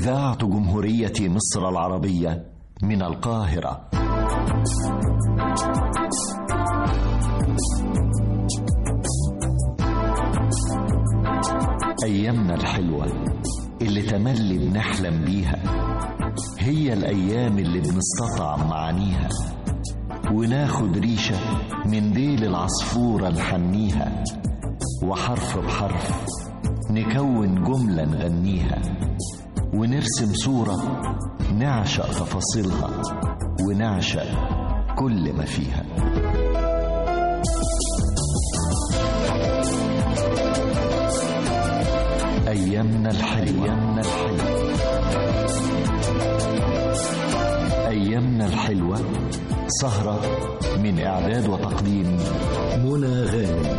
إذاعة جمهورية مصر العربية من القاهرة. أيامنا الحلوة اللي تملي بنحلم بيها، هي الأيام اللي بنستطعم معانيها، وناخد ريشة من ديل العصفورة نحنيها، وحرف بحرف نكون جملة نغنيها، ونرسم صورة نعشق تفاصيلها، ونعشق كل ما فيها. أيامنا الحلوة. أيامنا الحلوة سهرة من إعداد وتقديم منى غانم.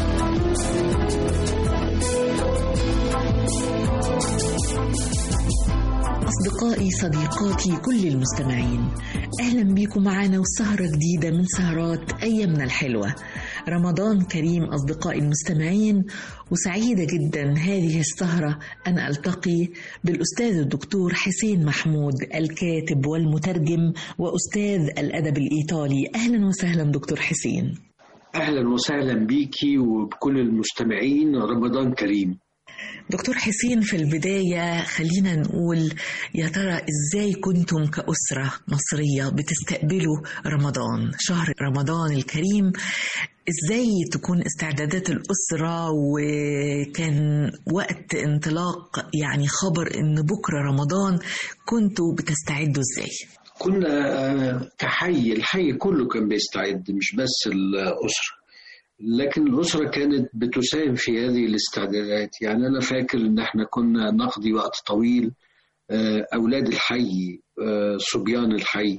أصدقائي صديقاتي كل المستمعين، أهلا بيكم معنا وسهرة جديدة من سهرات أيامنا الحلوة. رمضان كريم أصدقائي المستمعين، وسعيدة جدا هذه السهرة أن ألتقي بالأستاذ الدكتور حسين محمود، الكاتب والمترجم وأستاذ الأدب الإيطالي. أهلا وسهلا دكتور حسين. أهلا وسهلا بيكي وبكل المستمعين، رمضان كريم. دكتور حسين، في البداية خلينا نقول يا ترى إزاي كنتم كأسرة مصرية بتستقبلوا رمضان، شهر رمضان الكريم؟ إزاي تكون استعدادات الأسرة، وكان وقت انطلاق يعني خبر إن بكرة رمضان كنتوا بتستعدوا إزاي؟ كنا الحي كله كان بيستعد، مش بس الأسرة، لكن الأسرة كانت بتساهم في هذه الاستعدادات. يعني أنا فاكر إن احنا كنا نقضي وقت طويل، أولاد الحي، صبيان الحي،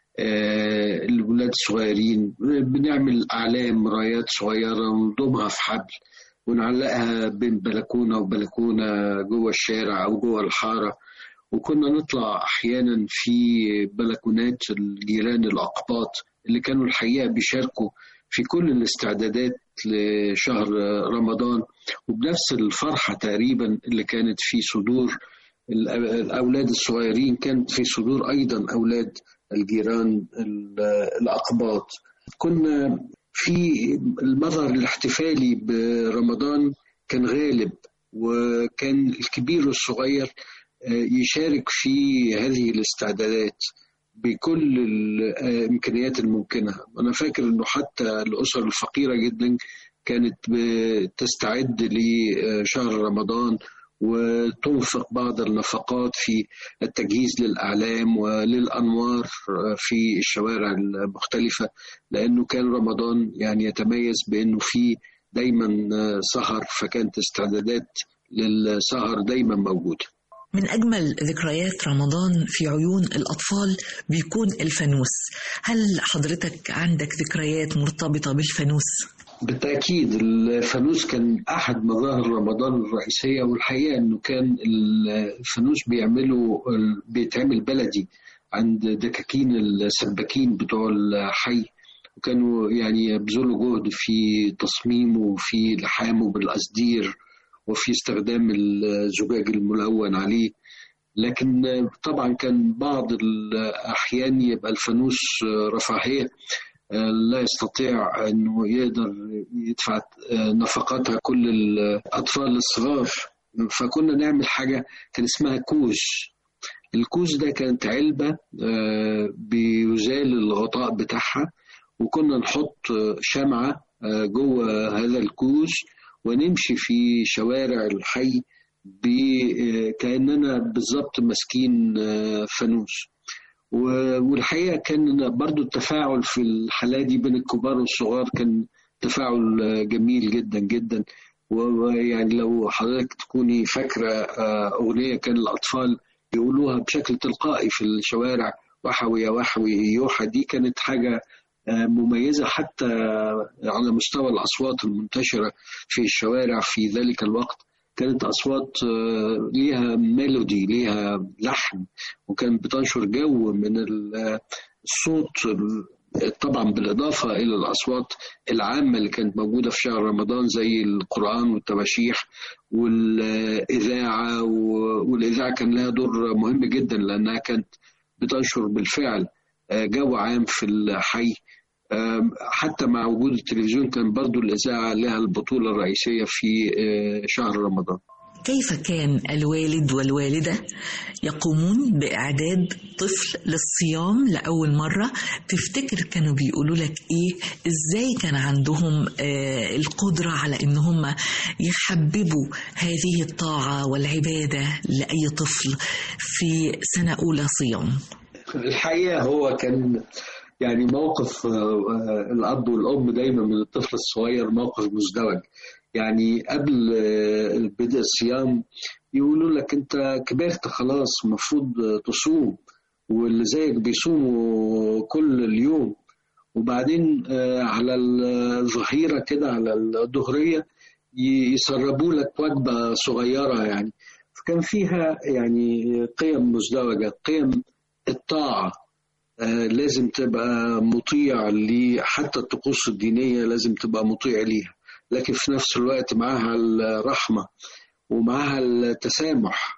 الولاد الصغيرين، بنعمل أعلام رايات صغيرة ونضمها في حبل ونعلقها بين بلكونة وبلكونة جوه الشارع أو جوه الحارة. وكنا نطلع أحيانا في بلكونات الجيران الأقباط اللي كانوا الحقيقة بيشاركوا في كل الاستعدادات لشهر رمضان، وبنفس الفرحة تقريبا اللي كانت في صدور الأولاد الصغيرين كانت في صدور أيضا أولاد الجيران الأقباط. كنا في المظهر الاحتفالي برمضان كان غالب، وكان الكبير والصغير يشارك في هذه الاستعدادات بكل الإمكانيات الممكنة. أنا فاكر أنه حتى الأسر الفقيرة جدا كانت بتستعد لشهر رمضان وتنفق بعض النفقات في التجهيز للأعلام وللأنوار في الشوارع المختلفة، لأنه كان رمضان يعني يتميز بأنه فيه دايما سهر، فكانت استعدادات للسهر دايما موجودة. من أجمل ذكريات رمضان في عيون الأطفال بيكون الفانوس. هل حضرتك عندك ذكريات مرتبطة بالفانوس؟ بالتأكيد الفانوس كان أحد مظاهر رمضان الرئيسية، والحقيقة أنه كان الفانوس بيتعمل بلدي عند دكاكين السباكين بتوع الحي، وكانوا يعني يبذلوا جهد في تصميمه وفي لحامه بالقصدير وفي استخدام الزجاج الملون عليه. لكن طبعا كان بعض الأحيان يبقى الفانوس رفاهية، لا يستطيع أنه يقدر يدفع نفقاتها كل الأطفال الصغار، فكنا نعمل حاجة كان اسمها كوز. الكوز ده كانت علبة بيزال الغطاء بتاعها، وكنا نحط شمعة جوه هذا الكوز ونمشي في شوارع الحي كأننا بالضبط ماسكين فانوس. والحقيقة كان برضو التفاعل في الحالة دي بين الكبار والصغار كان تفاعل جميل جدا جدا. ويعني لو حضرتك تكوني فاكرة أغنية كان الأطفال يقولوها بشكل تلقائي في الشوارع، وحوي يا وحوي يوحى، دي كانت حاجة مميزة حتى على مستوى الأصوات المنتشرة في الشوارع في ذلك الوقت. كانت أصوات ليها ميلودي، ليها لحن، وكانت بتنشر جو من الصوت طبعا بالإضافة إلى الأصوات العامة اللي كانت موجودة في شهر رمضان زي القرآن والتباشيح والإذاعة. والإذاعة كان لها دور مهم جدا لأنها كانت بتنشر بالفعل جو عام في الحي. حتى مع وجود التلفزيون كان برضو الإذاعة لها البطولة الرئيسية في شهر رمضان. كيف كان الوالد والوالدة يقومون بإعداد طفل للصيام لأول مرة؟ تفتكر كانوا بيقولوا لك إيه؟ إزاي كان عندهم القدرة على إن هم يحببوا هذه الطاعة والعبادة لأي طفل في سنة أولى صيام؟ الحقيقة هو كان يعني موقف الأب والأم دايما من الطفل الصغير موقف مزدوج. يعني قبل بدء الصيام يقولوا لك أنت كبرت خلاص المفروض تصوم، واللي زيك بيصوموا كل اليوم. وبعدين على الظهيرة كده على الظهرية يسربوا لك وجبة صغيرة يعني. فكان فيها يعني قيم مزدوجة، قيم الطاعة لازم تبقى مطيع حتى الطقوس الدينية لازم تبقى مطيع ليها، لكن في نفس الوقت معها الرحمة ومعها التسامح.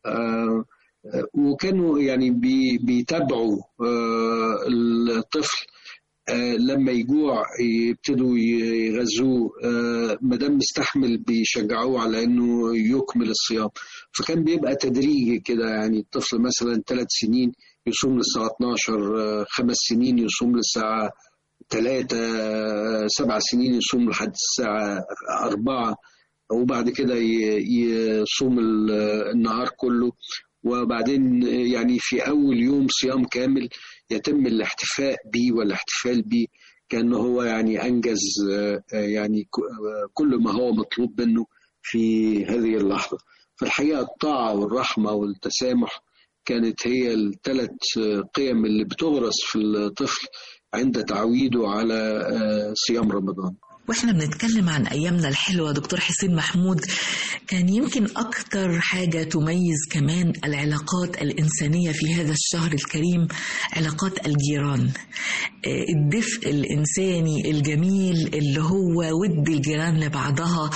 وكانوا يعني بيتابعوا الطفل لما يجوع يبتدوا يغذوه، مادام مستحمل بيشجعوه على انه يكمل الصيام. فكان بيبقى تدريجي كده، يعني الطفل مثلا 3 سنين يصوم للساعة 12، 5 سنين يصوم للساعة 3، 7 سنين يصوم لحد الساعة 4، وبعد كده يصوم النهار كله. وبعدين يعني في أول يوم صيام كامل يتم الاحتفاء به والاحتفال به كأنه هو يعني أنجز يعني كل ما هو مطلوب منه في هذه اللحظة. فالحقيقة الطاعة والرحمة والتسامح كانت هي ال3 قيم اللي بتغرس في الطفل عند تعويده على صيام رمضان. واحنا بنتكلم عن أيامنا الحلوة دكتور حسين محمود، كان يمكن أكتر حاجة تميز كمان العلاقات الإنسانية في هذا الشهر الكريم علاقات الجيران، الدفء الإنساني الجميل اللي هو ود الجيران لبعضها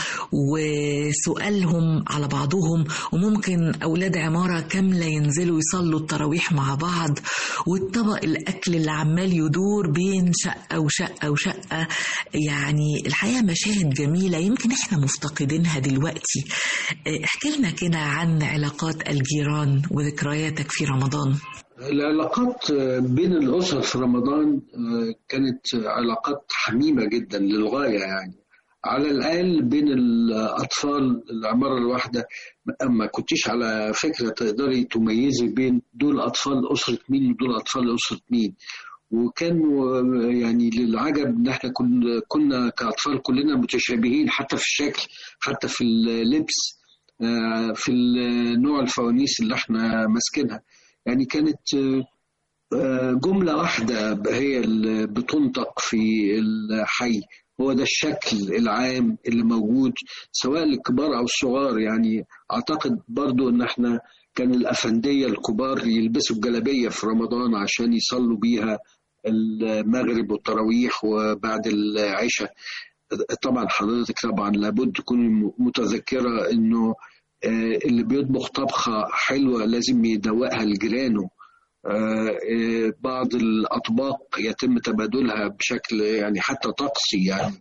وسؤالهم على بعضهم، وممكن أولاد عمارة كاملة ينزلوا يصلوا التراويح مع بعض، والطبق الأكل اللي عمال يدور بين شقة وشقة وشقة. يعني الحقيقة مشاهد جميلة يمكن احنا مفتقدينها دلوقتي. احكي لنا كده عن علاقات الجيران وذكرياتك في رمضان. العلاقات بين الأسر في رمضان كانت علاقات حميمة جدا للغاية، يعني على الأقل بين الأطفال العمارة الواحدة ما كنتيش على فكرة تقدري تميزي بين دول أطفال أسرة مين ودول أطفال أسرة مين. وكانوا يعني للعجب ان احنا كنا كأطفال كلنا متشابهين، حتى في الشكل، حتى في اللبس، في نوع الفوانيس اللي احنا ماسكينها. يعني كانت جملة واحدة هي اللي بتنطق في الحي، هو ده الشكل العام اللي موجود سواء للكبار أو الصغار. يعني أعتقد برضو إن احنا كان الأفندية الكبار يلبسوا الجلابية في رمضان عشان يصلوا بيها المغرب والتراويح وبعد العشاء. طبعا حضرتك طبعا لابد تكون متذكرة إنه اللي بيطبخ طبخة حلوة لازم يدوقها لجيرانه. بعض الأطباق يتم تبادلها بشكل يعني حتى طقسي، يعني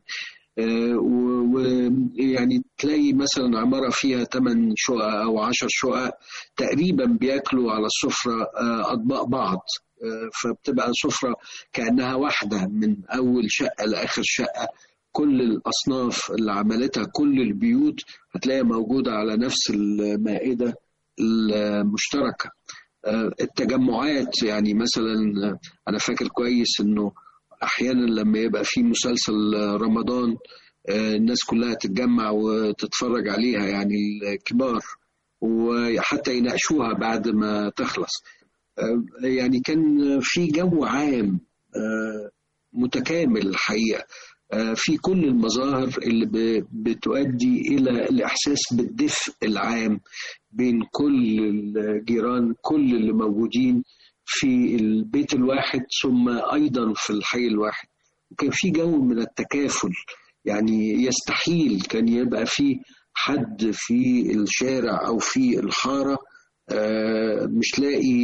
ويعني تلاقي مثلا عمارة فيها 8 شقق أو 10 شقق تقريبا بياكلوا على السفرة أطباق بعض، فبتبقى سفرة كأنها واحدة من أول شقة لآخر شقة. كل الأصناف اللي عملتها كل البيوت هتلاقيها موجودة على نفس المائدة المشتركة. التجمعات يعني مثلا أنا فاكر كويس إنه أحيانا لما يبقى في مسلسل رمضان الناس كلها تتجمع وتتفرج عليها، يعني الكبار، وحتى يناقشوها بعد ما تخلص. يعني كان في جو عام متكامل الحقيقة في كل المظاهر اللي بتؤدي إلى الإحساس بالدفء العام بين كل الجيران، كل اللي موجودين في البيت الواحد ثم أيضا في الحي الواحد. وكان في جو من التكافل، يعني يستحيل كان يبقى في حد في الشارع أو في الحارة مش لاقي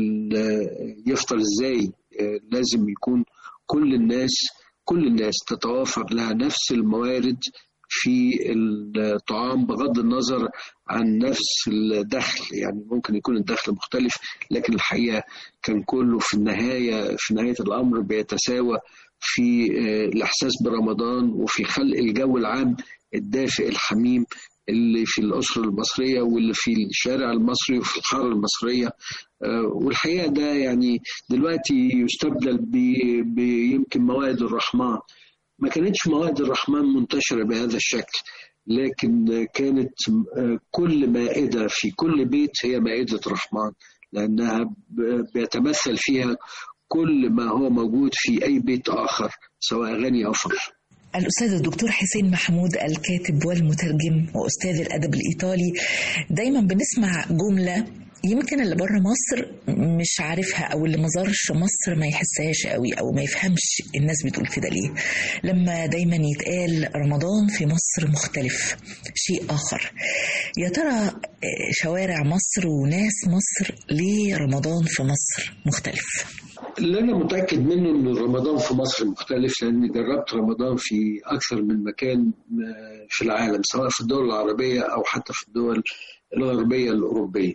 يفطر ازاي. لازم يكون كل الناس تتوافر لها نفس الموارد في الطعام، بغض النظر عن نفس الدخل. يعني ممكن يكون الدخل مختلف، لكن الحقيقة كان كله في نهاية الأمر بيتساوى في الإحساس برمضان وفي خلق الجو العام الدافئ الحميم اللي في الأسرة المصرية واللي في الشارع المصري وفي الحارة المصرية. والحقيقة ده يعني دلوقتي يستبدل بيمكن موائد الرحمن. ما كانتش موائد الرحمن منتشرة بهذا الشكل، لكن كانت كل مائدة في كل بيت هي مائدة رحمن، لأنها بيتمثل فيها كل ما هو موجود في أي بيت آخر سواء غني أو فقير. الأستاذ الدكتور حسين محمود، الكاتب والمترجم وأستاذ الأدب الإيطالي، دايما بنسمع جملة يمكن اللي بره مصر مش عارفها أو اللي ما زارش مصر ما يحسهاش قوي أو ما يفهمش الناس بتقول كده ليه. لما دايما يتقال رمضان في مصر مختلف شيء آخر، يا ترى شوارع مصر وناس مصر ليه رمضان في مصر مختلف؟ اللي أنا متأكد منه إن رمضان في مصر مختلف، لأني جربت رمضان في أكثر من مكان في العالم، سواء في الدول العربية أو حتى في الدول الغربية الأوروبية.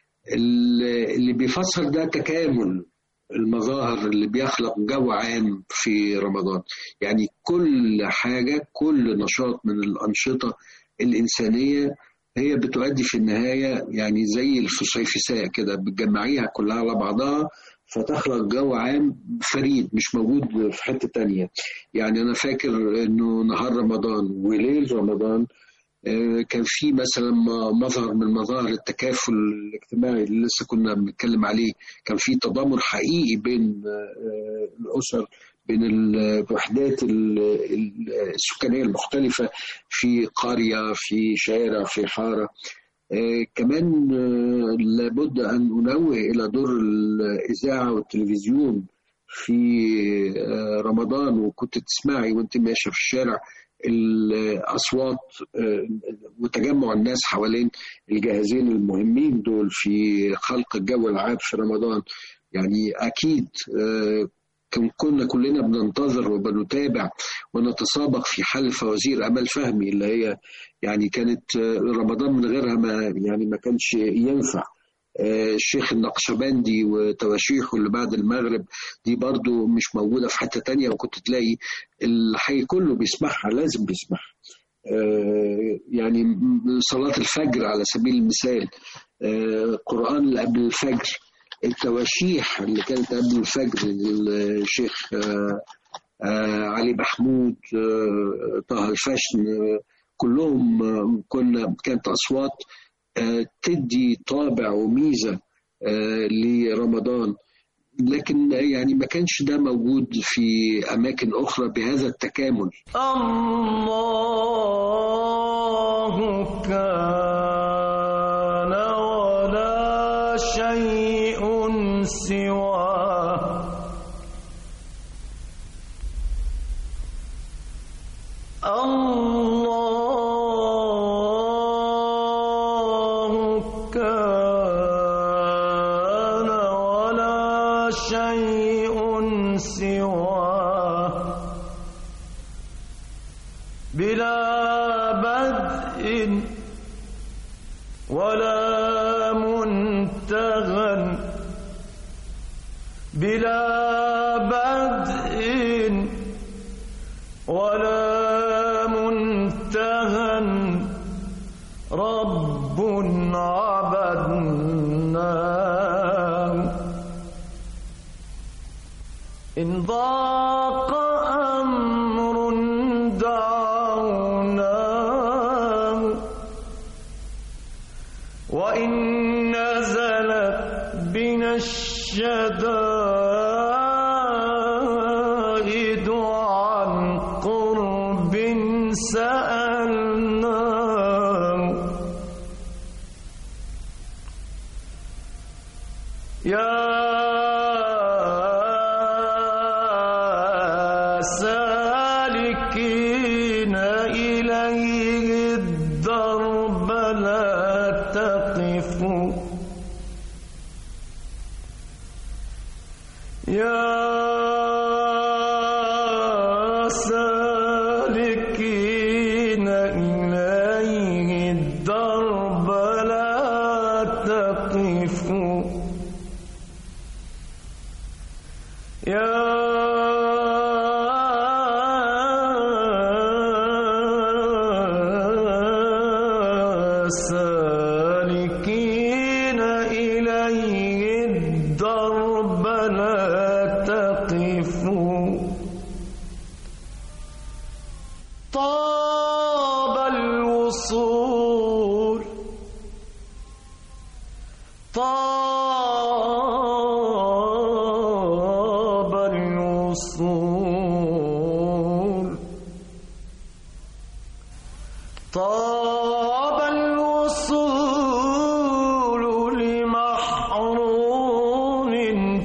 اللي بيفسر ده تكامل المظاهر اللي بيخلق جو عام في رمضان. يعني كل حاجة، كل نشاط من الأنشطة الإنسانية هي بتؤدي في النهاية يعني زي الفسيفساء كده، بتجمعيها كلها على بعضها فتخلق جو عام فريد مش موجود في حتة تانية. يعني أنا فاكر إنه نهار رمضان وليل رمضان كان في مثلا مظهر من مظاهر التكافل الاجتماعي اللي لسه كنا بنتكلم عليه. كان في تضامن حقيقي بين الأسر، بين الوحدات السكانية المختلفة في قرية، في شارع، في حارة. كمان لابد أن ننوه إلى دور الإذاعة والتلفزيون في رمضان. وكنت تسمعي وانت ماشية في الشارع الأصوات وتجمع الناس حوالين الجهازين المهمين دول في خلق الجو العام في رمضان. يعني أكيد كنا كلنا بننتظر وبنتابع ونتسابق في حل فوازير أمال فهمي، اللي هي يعني كانت رمضان من غيرها ما كانش ينفع. الشيخ النقشبندي وتواشيحه اللي بعد المغرب دي برضو مش موجودة في حتة تانية، وكنت تلاقي الحي كله بيسمعها، لازم بيسمعها. يعني صلاة الفجر على سبيل المثال، قرآن اللي قبل الفجر، التواشيح اللي كانت قبل الفجر، الشيخ علي محمود، طه الفشن، كلهم كانت أصوات تدي طابع وميزة لرمضان. لكن يعني ما كانش ده موجود في أماكن أخرى بهذا التكامل. الله كان ولا شيء سواه، بلا بدء ولا منتهى، بلا بدء ولا منتهى، رب عبدناه. إن ضاق أمر دعوناه، وإن نزلت بنا الشدائد عن قرب سألناه. يا يا سالكين إليه الدرب لا تقفوا يا سالكين إليه الدرب لا تقفوا طاب الوصول طاب الوصول طاب الوصول لمحروم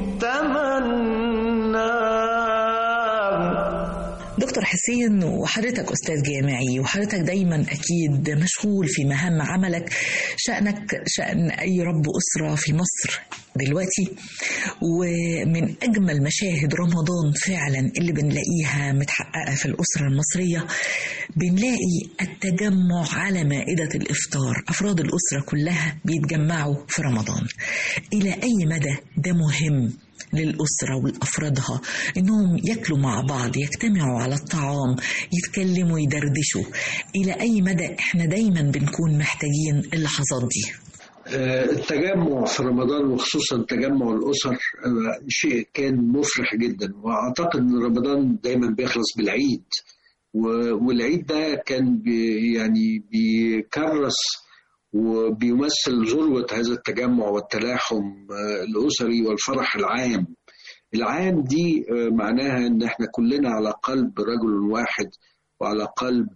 تمناه. دكتور حسين، وحضرتك أستاذ جامعي وحضرتك دايما أكيد مشغول في مهام عملك، شأنك شأن أي رب أسرة في مصر دلوقتي، ومن أجمل مشاهد رمضان فعلا اللي بنلاقيها متحققة في الأسرة المصرية بنلاقي التجمع على مائدة الإفطار. أفراد الأسرة كلها بيتجمعوا في رمضان. إلى أي مدى ده مهم للأسرة ولأفرادها إنهم يأكلوا مع بعض، يجتمعوا على الطعام، يتكلموا، يدردشوا؟ إلى أي مدى إحنا دايما بنكون محتاجين اللحظات دي؟ التجمع في رمضان وخصوصا تجمع الأسر شيء كان مفرح جدا، وأعتقد أن رمضان دايما بيخلص بالعيد، والعيد ده كان يعني بيكرس وبيمثل ذروة هذا التجمع والتلاحم الأسري والفرح العام دي معناها أن احنا كلنا على قلب رجل واحد وعلى قلب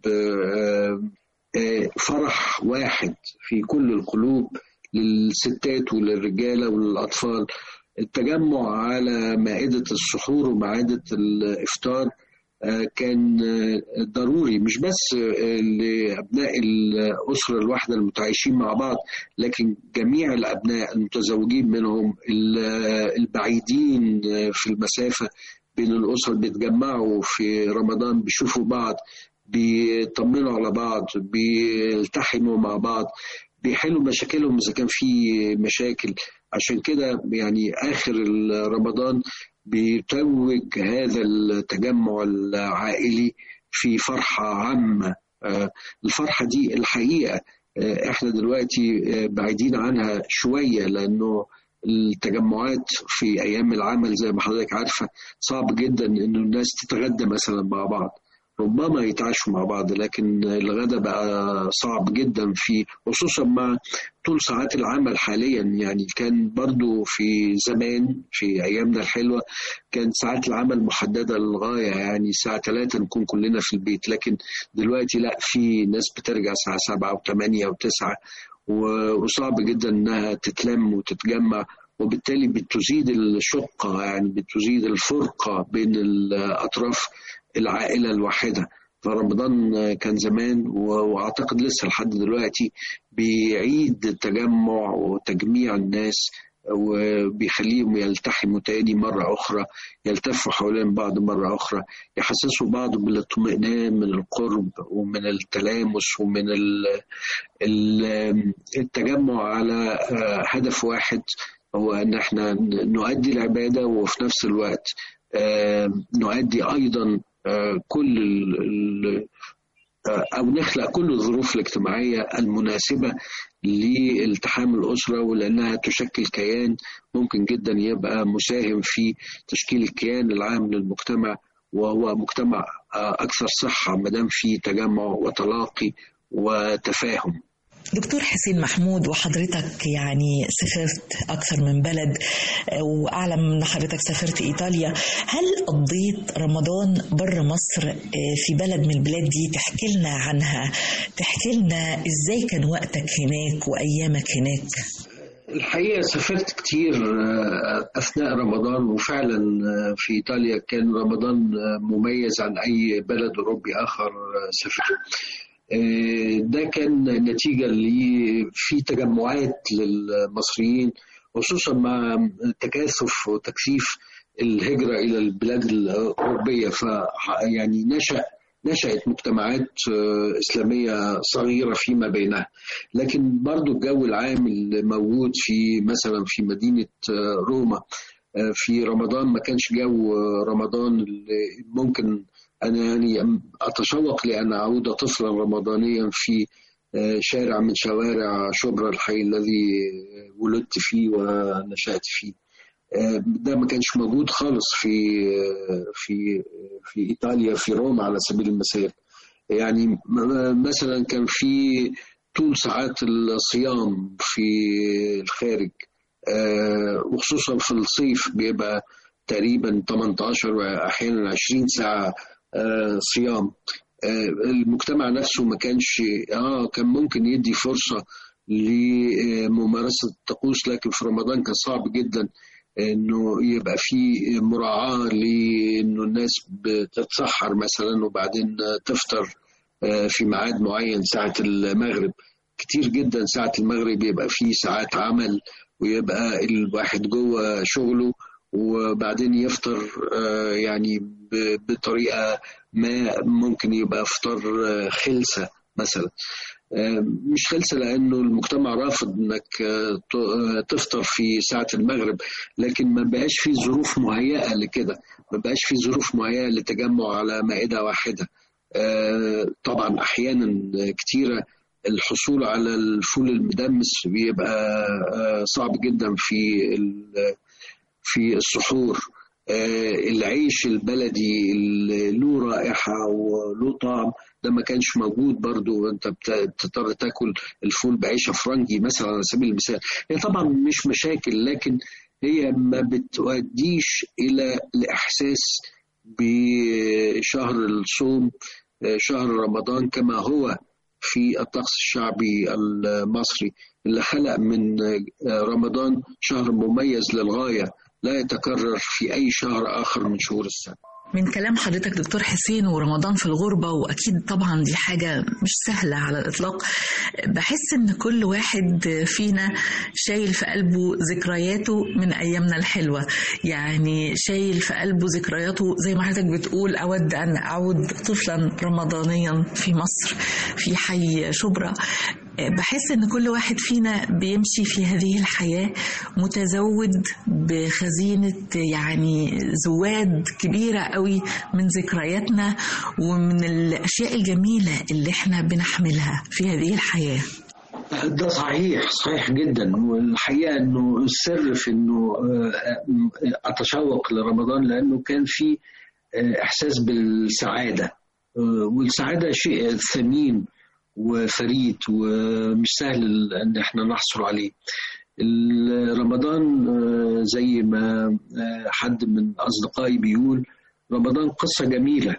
فرح واحد في كل القلوب، للستات وللرجالة وللأطفال. التجمع على مائدة السحور ومائدة الإفطار كان ضروري، مش بس لأبناء الأسرة الواحدة المتعايشين مع بعض، لكن جميع الأبناء المتزوجين منهم، البعيدين في المسافة بين الأسر بيتجمعوا في رمضان، بيشوفوا بعض، بيطمنوا على بعض، بيلتحموا مع بعض، بيحلوا مشاكلهم إذا كان في مشاكل. عشان كده يعني آخر رمضان بيتوج هذا التجمع العائلي في فرحة عامة. الفرحة دي الحقيقة احنا دلوقتي بعيدين عنها شوية، لأنه التجمعات في أيام العمل زي ما حضرتك عارفة صعب جدا إنه الناس تتغدى مثلا مع بعض، ربما يتعاشوا مع بعض، لكن الغداء بقى صعب جدا في خصوصا مع طول ساعات العمل حاليا. يعني كان برضو في زمان في أيامنا الحلوة كان ساعات العمل محددة للغاية، يعني الساعة 3 نكون كلنا في البيت، لكن دلوقتي لا، في ناس بترجع الساعة 7 و8 و9، وصعب جدا انها تتلم وتتجمع، وبالتالي بتزيد الشقة، يعني بتزيد الفرقة بين الأطراف العائلة الواحدة. فرمضان كان زمان وأعتقد لسه لحد دلوقتي بيعيد التجمع وتجميع الناس، وبيخليهم يلتحموا تاني مرة أخرى، يلتفوا حوالين بعض مرة أخرى، يحسسوا بعض بالاطمئنان من القرب ومن التلامس ومن التجمع على هدف واحد، هو أن احنا نؤدي العبادة وفي نفس الوقت نؤدي أيضا كل أو نخلق كل الظروف الاجتماعية المناسبة لالتحام الأسرة، ولأنها تشكل كيان ممكن جدا يبقى مساهم في تشكيل الكيان العام للمجتمع، وهو مجتمع أكثر صحة مدام فيه تجمع وتلاقي وتفاهم. دكتور حسين محمود، وحضرتك يعني سافرت أكثر من بلد، وأعلم أن حضرتك سافرت إيطاليا، هل قضيت رمضان بره مصر في بلد من البلاد دي؟ تحكي لنا عنها، تحكي لنا إزاي كان وقتك هناك وأيامك هناك. الحقيقة سافرت كتير أثناء رمضان، وفعلا في إيطاليا كان رمضان مميز عن أي بلد أوروبي آخر سافرت. ده كان نتيجة في تجمعات للمصريين، خصوصا مع تكاثف وتكثيف الهجرة إلى البلاد الأوروبية. يعني نشأت مجتمعات إسلامية صغيرة فيما بينها. لكن برضو الجو العام اللي موجود في مثلا في مدينة روما في رمضان ما كانش جو رمضان اللي ممكن أنا يعني أتشوق لأن أعود طفلا رمضانيا في شارع من شوارع شبرا، الحي الذي ولدت فيه ونشأت فيه. ده ما كانش موجود خالص في إيطاليا، في روما على سبيل المثال. يعني مثلا كان في طول ساعات الصيام في الخارج، وخصوصا في الصيف بيبقى تقريبا 18 وأحيانا 20 ساعة صيام. المجتمع نفسه ما كانش كان ممكن يدي فرصة لممارسة الطقوس، لكن في رمضان كان صعب جدا انه يبقى في مراعاة لانه الناس بتتسحر مثلا وبعدين تفطر في ميعاد معين ساعة المغرب. كتير جدا ساعة المغرب يبقى في ساعات عمل ويبقى الواحد جوه شغله وبعدين يفطر يعني بطريقة ما ممكن يبقى فطار خلسة مثلا. مش خلسة لأنه المجتمع رافض أنك تفطر في ساعة المغرب، لكن ما بقاش في ظروف مهيئة لكده، ما بقاش في ظروف مهيئة للتجمع على مائدة واحدة. طبعا أحيانا كتيرة الحصول على الفول المدمس بيبقى صعب جدا في السحور. العيش البلدي اللي له رائحة وله طعم ده ما كانش موجود برضو. انت بتضطر تاكل الفول بعيش فرنجي مثلا على سبيل المثال. هي طبعا مش مشاكل، لكن هي ما بتؤديش الى الاحساس بشهر الصوم، شهر رمضان كما هو في الطقس الشعبي المصري اللي خلق من رمضان شهر مميز للغاية لا يتكرر في أي شهر آخر من شهور السنة. من كلام حضرتك دكتور حسين ورمضان في الغربة، وأكيد طبعا دي حاجة مش سهلة على الإطلاق، بحس إن كل واحد فينا شايل في قلبه ذكرياته من أيامنا الحلوة. يعني شايل في قلبه ذكرياته زي ما حضرتك بتقول أود أن أعود طفلا رمضانيا في مصر في حي شبرا. بحس إن كل واحد فينا بيمشي في هذه الحياة متزود بخزينة يعني زواد كبيرة قوي من ذكرياتنا ومن الأشياء الجميلة اللي احنا بنحملها في هذه الحياة. ده صحيح جدا. والحقيقة انه السر في انه اتشوق لرمضان لانه كان في احساس بالسعادة، والسعادة شيء ثمين وفريد ومش سهل ان احنا نحصل عليه. رمضان زي ما حد من اصدقائي بيقول رمضان قصة جميلة،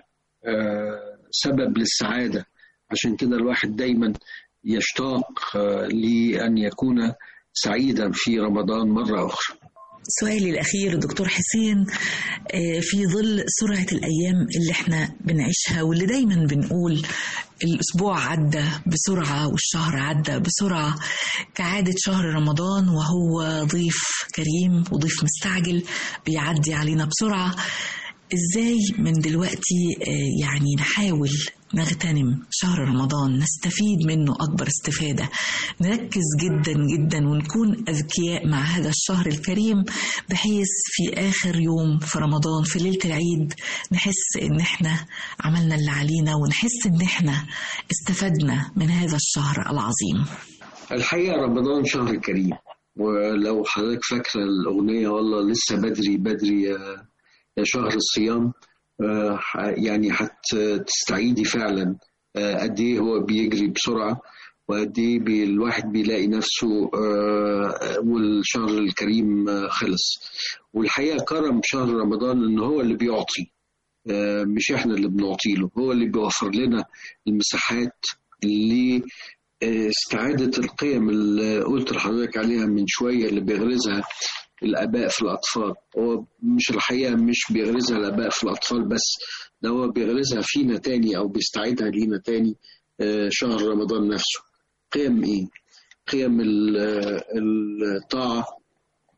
سبب للسعادة. عشان كده الواحد دايما يشتاق لأن يكون سعيدا في رمضان مرة أخرى. سؤالي الأخير دكتور حسين، في ظل سرعة الأيام اللي احنا بنعيشها واللي دايما بنقول الأسبوع عدى بسرعة والشهر عدى بسرعة كعادة شهر رمضان، وهو ضيف كريم وضيف مستعجل بيعدي علينا بسرعة، إزاي من دلوقتي يعني نحاول نغتنم شهر رمضان، نستفيد منه أكبر استفادة، نركز جدا جدا ونكون أذكياء مع هذا الشهر الكريم، بحيث في آخر يوم في رمضان في ليلة العيد نحس إن احنا عملنا اللي علينا ونحس إن احنا استفدنا من هذا الشهر العظيم. الحقيقة رمضان شهر كريم، ولو حضرتك فاكرة الأغنية والله لسه بدري بدري يا شهر الصيام، يعني هتستعيدي فعلا قد ايه هو بيجري بسرعة وقد ايه الواحد بيلاقي نفسه والشهر الكريم خلص. والحقيقة كرم شهر رمضان ان هو اللي بيعطي، مش احنا اللي بنعطي له، هو اللي بيوفر لنا المساحات لاستعادة القيم اللي قلت لحضرتك عليها من شوية اللي بيغرزها الآباء في الأطفال. هو مش الحقيقة مش بيغرزها الآباء في الأطفال بس، ده هو بيغرزها فينا تاني أو بيستعيدها لينا تاني شهر رمضان نفسه. قيم إيه؟ قيم الطاعة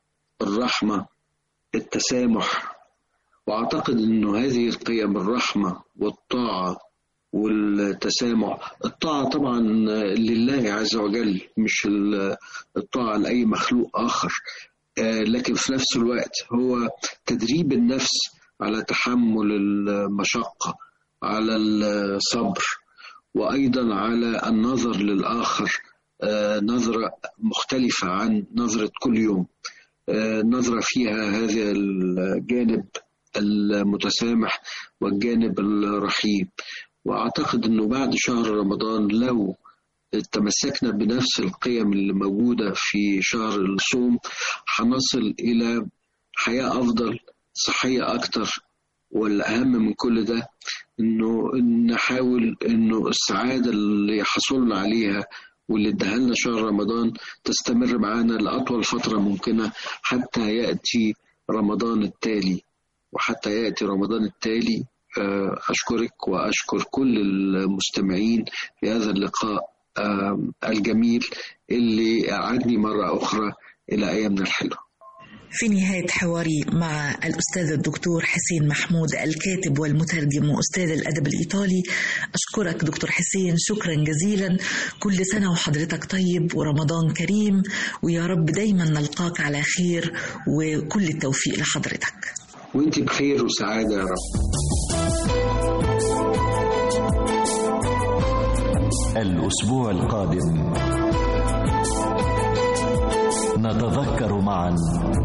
الرحمة، التسامح. وأعتقد أنه هذه القيم، الرحمة والطاعة والتسامح، الطاعة طبعا لله عز وجل، مش الطاعة لأي مخلوق آخر، لكن في نفس الوقت هو تدريب النفس على تحمل المشقة، على الصبر، وأيضا على النظر للآخر نظرة مختلفة عن نظرة كل يوم، نظرة فيها هذا الجانب المتسامح والجانب الرحيم. وأعتقد أنه بعد شهر رمضان لو تمسكنا بنفس القيم اللي موجودة في شهر الصوم هنصل إلى حياة أفضل، صحية أكتر، والأهم من كل ده إنه نحاول إنه السعادة اللي حصلنا عليها واللي اداها لنا شهر رمضان تستمر معانا لأطول فترة ممكنة حتى يأتي رمضان التالي. وحتى يأتي رمضان التالي أشكرك وأشكر كل المستمعين في هذا اللقاء الجميل اللي أعادني مرة أخرى إلى أيامنا الحلوة. في نهاية حواري مع الأستاذ الدكتور حسين محمود، الكاتب والمترجم وأستاذ الأدب الإيطالي، أشكرك دكتور حسين شكرا جزيلا. كل سنة وحضرتك طيب ورمضان كريم، ويا رب دايما نلقاك على خير، وكل التوفيق لحضرتك. وانت بخير وسعادة يا رب. الأسبوع القادم نتذكر معا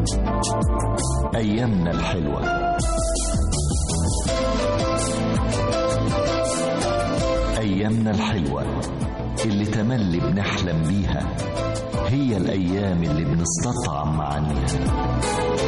أيامنا الحلوة. أيامنا الحلوة اللي تملي بنحلم بيها، هي الأيام اللي بنستطعم معانيها.